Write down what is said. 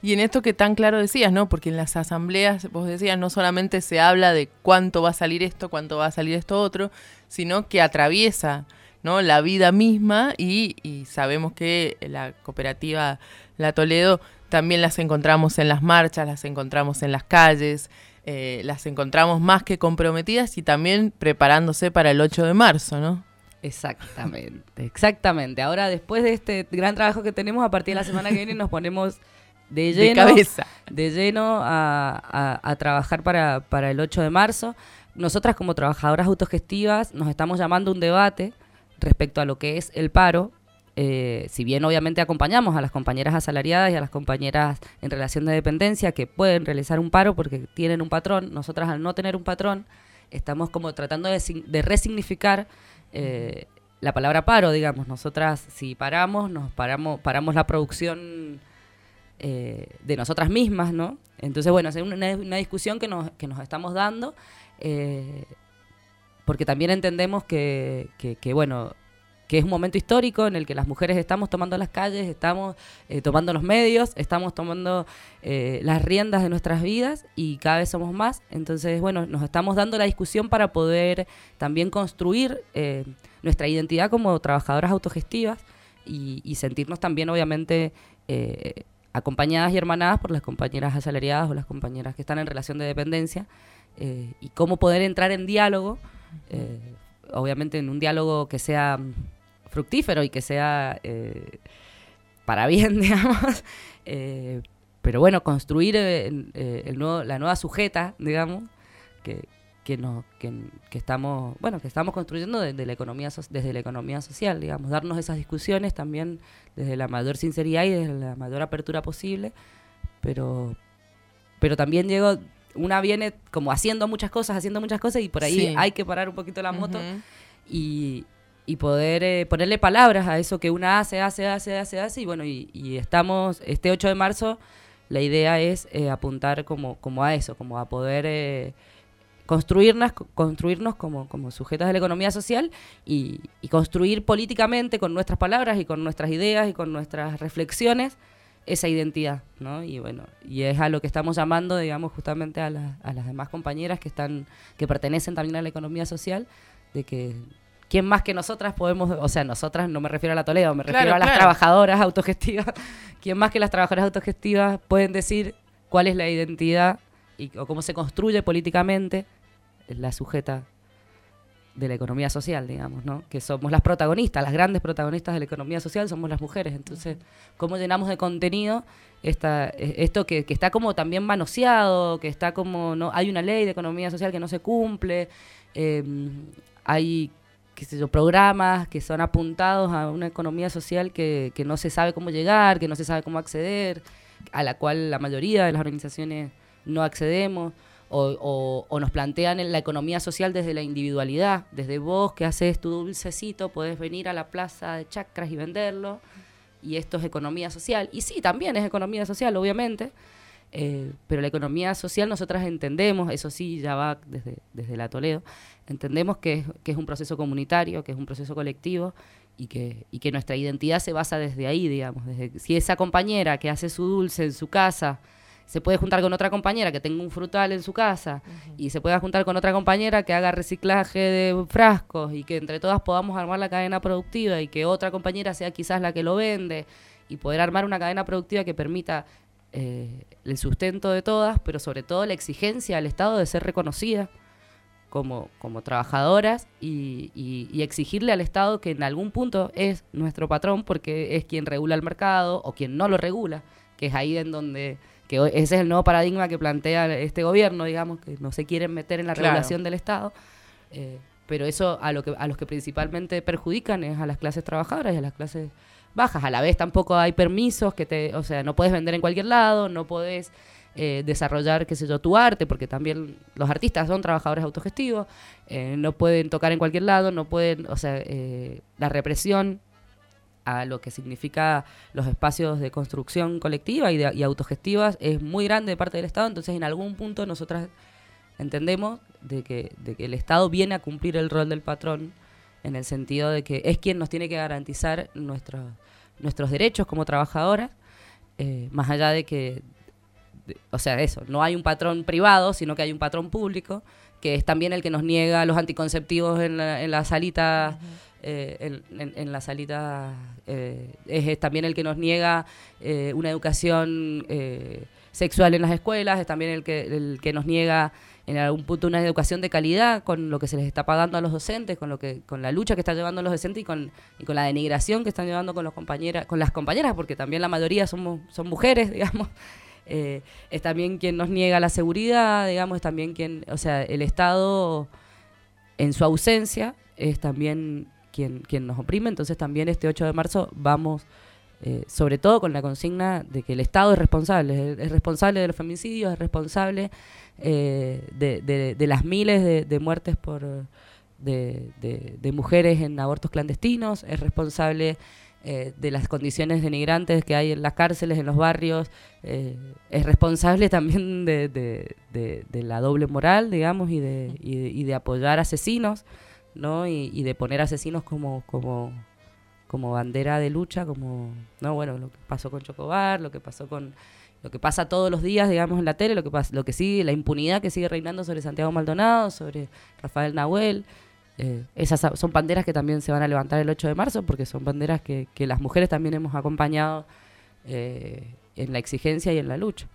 Y en esto que tan claro decías, ¿no? Porque en las asambleas, vos decías, no solamente se habla de cuánto va a salir esto, cuánto va a salir esto otro, sino que atraviesa, ¿no?, la vida misma y sabemos que la cooperativa La Toledo también las encontramos en las marchas, las encontramos en las calles, las encontramos más que comprometidas y también preparándose para el 8 de marzo, ¿no? Exactamente. Ahora, después de este gran trabajo que tenemos, a partir de la semana que viene nos ponemos de lleno a trabajar para el 8 de marzo. Nosotras, como trabajadoras autogestivas, nos estamos llamando a un debate respecto a lo que es el paro. Si bien obviamente acompañamos a las compañeras asalariadas y a las compañeras en relación de dependencia que pueden realizar un paro porque tienen un patrón, nosotras al no tener un patrón estamos como tratando de resignificar la palabra paro, digamos. Nosotras, si paramos la producción de nosotras mismas, ¿no? Entonces, bueno, es una discusión que nos estamos dando, porque también entendemos que bueno, que es un momento histórico en el que las mujeres estamos tomando las calles, estamos tomando los medios, estamos tomando las riendas de nuestras vidas y cada vez somos más. Entonces, bueno, nos estamos dando la discusión para poder también construir nuestra identidad como trabajadoras autogestivas y sentirnos también, obviamente, acompañadas y hermanadas por las compañeras asalariadas o las compañeras que están en relación de dependencia, y cómo poder entrar en diálogo, obviamente en un diálogo que sea fructífero y que sea para bien, digamos, pero bueno, construir la nueva sujeta, digamos, que estamos construyendo desde la economía social, digamos, darnos esas discusiones también desde la mayor sinceridad y desde la mayor apertura posible, pero también una viene como haciendo muchas cosas y por ahí hay que parar un poquito la moto y poder ponerle palabras a eso que una hace y bueno, y estamos, este 8 de marzo la idea es apuntar como a eso, como a poder construirnos como sujetas de la economía social y construir políticamente con nuestras palabras y con nuestras ideas y con nuestras reflexiones esa identidad, ¿no? Y bueno, y es a lo que estamos llamando, digamos, justamente a las demás compañeras que pertenecen también a la economía social, de que quién más que nosotras podemos, o sea, nosotras no me refiero a La Toledo, me refiero a las trabajadoras autogestivas, quién más que las trabajadoras autogestivas pueden decir cuál es la identidad o cómo se construye políticamente la sujeta de la economía social, digamos, ¿no? Que somos las protagonistas, las grandes protagonistas de la economía social somos las mujeres. Entonces, ¿cómo llenamos de contenido esto que está como también manoseado, que está como, no hay una ley de economía social que no se cumple, hay, qué sé yo, programas que son apuntados a una economía social que no se sabe cómo llegar, que no se sabe cómo acceder, a la cual la mayoría de las organizaciones no accedemos? O nos plantean en la economía social desde la individualidad, desde vos que haces tu dulcecito, podés venir a la plaza de chacras y venderlo, y esto es economía social. Y sí, también es economía social, obviamente, pero la economía social nosotras entendemos, eso sí, ya va desde La Toledo, entendemos que es un proceso comunitario, que es un proceso colectivo, y que nuestra identidad se basa desde ahí, digamos, desde si esa compañera que hace su dulce en su casa se puede juntar con otra compañera que tenga un frutal en su casa, y se puede juntar con otra compañera que haga reciclaje de frascos, y que entre todas podamos armar la cadena productiva, y que otra compañera sea quizás la que lo vende, y poder armar una cadena productiva que permita el sustento de todas, pero sobre todo la exigencia al Estado de ser reconocida como trabajadoras, y exigirle al Estado que en algún punto es nuestro patrón, porque es quien regula el mercado o quien no lo regula, que es ahí en donde... que ese es el nuevo paradigma que plantea este gobierno, digamos, que no se quieren meter en la regulación del Estado, pero eso a los que principalmente perjudican es a las clases trabajadoras y a las clases bajas. A la vez tampoco hay permisos, o sea, no puedes vender en cualquier lado, no puedes desarrollar, qué sé yo, tu arte, porque también los artistas son trabajadores autogestivos, no pueden tocar en cualquier lado, no pueden, o sea, la represión a lo que significa los espacios de construcción colectiva y autogestivas es muy grande de parte del Estado. Entonces, en algún punto nosotras entendemos de que el Estado viene a cumplir el rol del patrón, en el sentido de que es quien nos tiene que garantizar nuestros derechos como trabajadoras, más allá de que o sea, eso, no hay un patrón privado, sino que hay un patrón público, que es también el que nos niega los anticonceptivos en la salita, en la salita, es también el que nos niega una educación sexual en las escuelas, es también el que nos niega en algún punto una educación de calidad con lo que se les está pagando a los docentes, con la lucha que están llevando los docentes y con la denigración que están llevando con las compañeras, porque también la mayoría son mujeres, digamos. Es también quien nos niega la seguridad, digamos, es también o sea, el Estado en su ausencia es también quien nos oprime. Entonces también este 8 de marzo vamos, sobre todo con la consigna de que el Estado es responsable de los femicidios, es responsable de las miles de muertes de mujeres en abortos clandestinos, es responsable de las condiciones denigrantes que hay en las cárceles, en los barrios, es responsable también de la doble moral, digamos, y de apoyar asesinos, ¿no? Y de poner asesinos como bandera de lucha, no, bueno, lo que pasó con Chocobar, lo que pasa todos los días, digamos, en la tele, lo que sigue, la impunidad que sigue reinando sobre Santiago Maldonado, sobre Rafael Nahuel. Esas son banderas que también se van a levantar el 8 de marzo, porque son banderas que las mujeres también hemos acompañado en la exigencia y en la lucha.